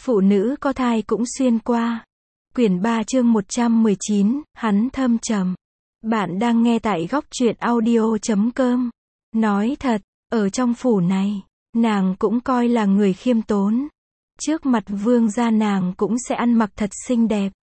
Phụ nữ có thai cũng xuyên qua. Quyển 3 chương 119, hắn thâm trầm. Bạn đang nghe tại góc truyện audio.com. Nói thật, ở trong phủ này, nàng cũng coi là người khiêm tốn. Trước mặt vương gia nàng cũng sẽ ăn mặc thật xinh đẹp.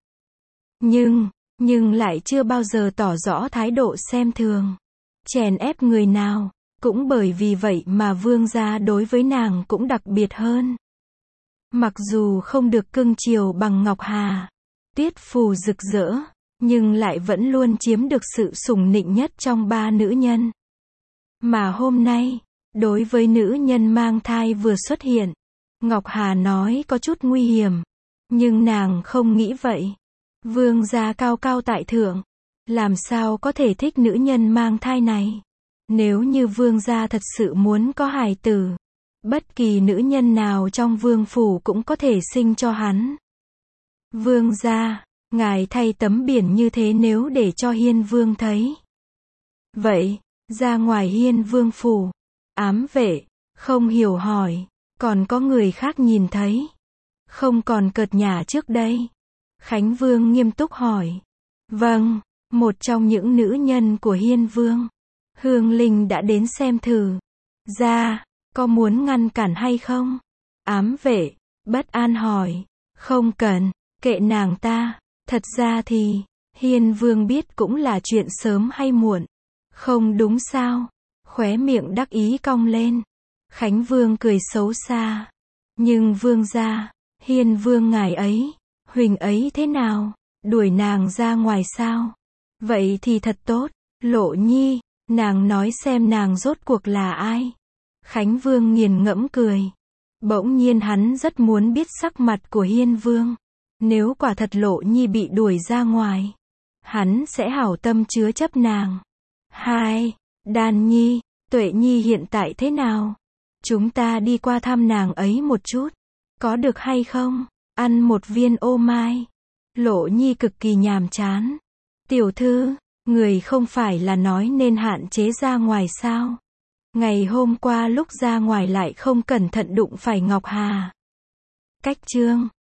Nhưng lại chưa bao giờ tỏ rõ thái độ xem thường, chèn ép người nào. Cũng bởi vì vậy mà vương gia đối với nàng cũng đặc biệt hơn. Mặc dù không được cưng chiều bằng Ngọc Hà, Tuyết Phù rực rỡ, nhưng lại vẫn luôn chiếm được sự sủng nịnh nhất trong ba nữ nhân. Mà hôm nay, đối với nữ nhân mang thai vừa xuất hiện, Ngọc Hà nói có chút nguy hiểm, nhưng nàng không nghĩ vậy. Vương gia cao cao tại thượng, làm sao có thể thích nữ nhân mang thai này? Nếu như vương gia thật sự muốn có hài tử, bất kỳ nữ nhân nào trong vương phủ cũng có thể sinh cho hắn. Vương gia, ngài thay tấm biển như thế nếu để cho hiên vương thấy. Vậy, ra ngoài hiên vương phủ, ám vệ, không hiểu hỏi, còn có người khác nhìn thấy, không còn cợt nhả trước đây. Khánh Vương nghiêm túc hỏi. Vâng, một trong những nữ nhân của hiên vương, Hương Linh đã đến xem thử. Ra, có muốn ngăn cản hay không? Ám vệ, bất an hỏi. Không cần, kệ nàng ta. Thật ra thì, hiên vương biết cũng là chuyện sớm hay muộn. Không đúng sao? Khóe miệng đắc ý cong lên. Khánh Vương cười xấu xa. Nhưng vương gia, hiên vương ngài ấy, huỳnh ấy thế nào? Đuổi nàng ra ngoài sao? Vậy thì thật tốt. Lộ Nhi, nàng nói xem nàng rốt cuộc là ai? Khánh Vương nghiền ngẫm cười. Bỗng nhiên hắn rất muốn biết sắc mặt của hiên vương. Nếu quả thật Lộ Nhi bị đuổi ra ngoài, hắn sẽ hảo tâm chứa chấp nàng. Hai, Đan Nhi, Tuệ Nhi hiện tại thế nào? Chúng ta đi qua thăm nàng ấy một chút. Có được hay không? Ăn một viên ô mai. Lộ Nhi cực kỳ nhàm chán. Tiểu thư, người không phải là nói nên hạn chế ra ngoài sao? Ngày hôm qua lúc ra ngoài lại không cẩn thận đụng phải Ngọc Hà. Cách chương